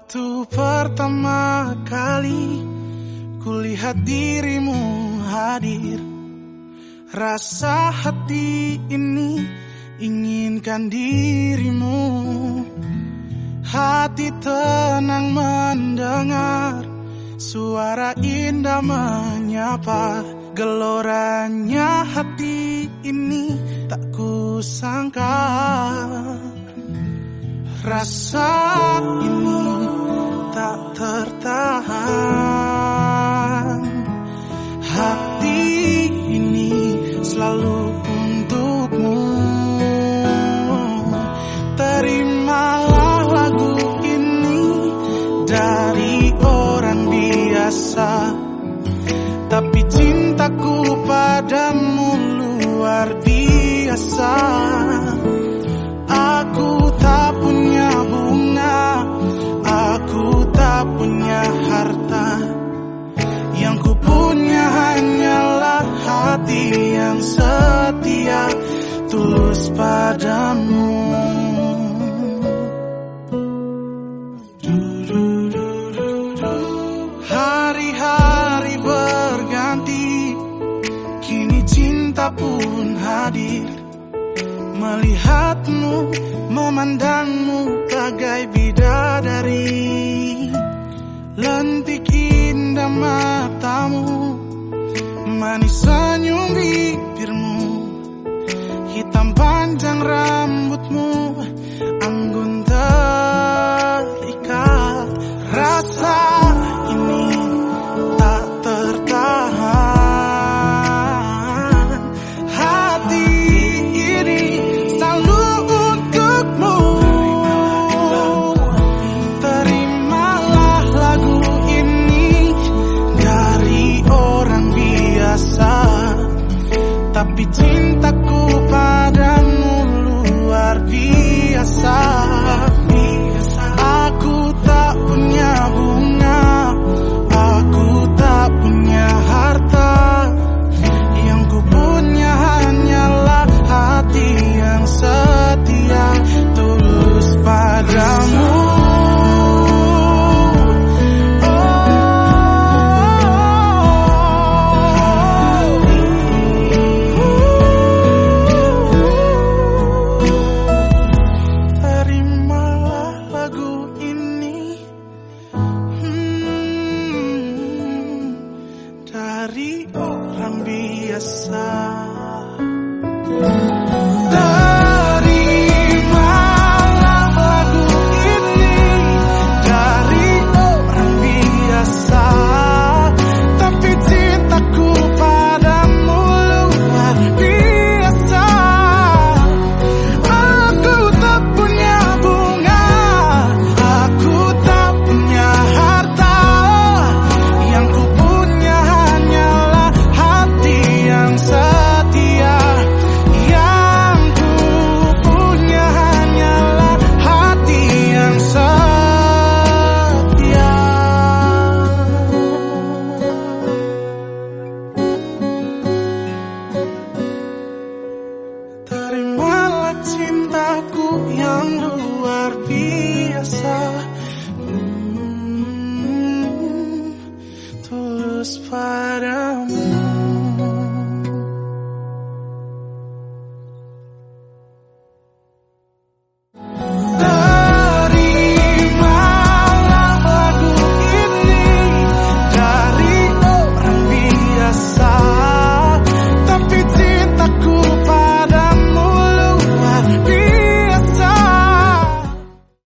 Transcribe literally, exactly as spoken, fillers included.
Waktu pertama kali kulihat dirimu hadir, rasa hati ini inginkan dirimu. Hati tenang mendengar suara indah menyapa. Geloranya hati ini tak kusangka. Rasa ini tak tertahan. Hati ini selalu untukmu. Terimalah lagu ini dari orang biasa, tapi cintaku padamu luar biasa. Aku tak punya bunga, aku tak punya harta. Yang ku punya hanyalah hati yang setia, tulus padamu. Hari-hari berganti, kini cinta pun hadir. Melihatmu, memandangmu bagai bidadari. Lentik indah matamu, manis senyum bibirmu, hitam panjang rambutmu, anggun terikat. Rasa ini tak tertahan. Hati ini selalu untukmu. Terimalah lagu ini dari orang biasa, tapi cintaku padamu luar biasa. Aku tak punya bunga, aku tak punya harta. Yang ku punya hanyalah hati yang setia, tulus padamu. Dari orang biasa. Terimalah lagu ini dari orang biasa, tapi cintaku padamu luar biasa. Aku tak punya bunga, aku tak punya harta. Yang ku punya hanyalah hati yang setia. Yang ku punya hanyalah hati yang setia. Terimalah cintaku yang luar biasa, hmm, tulus padamu.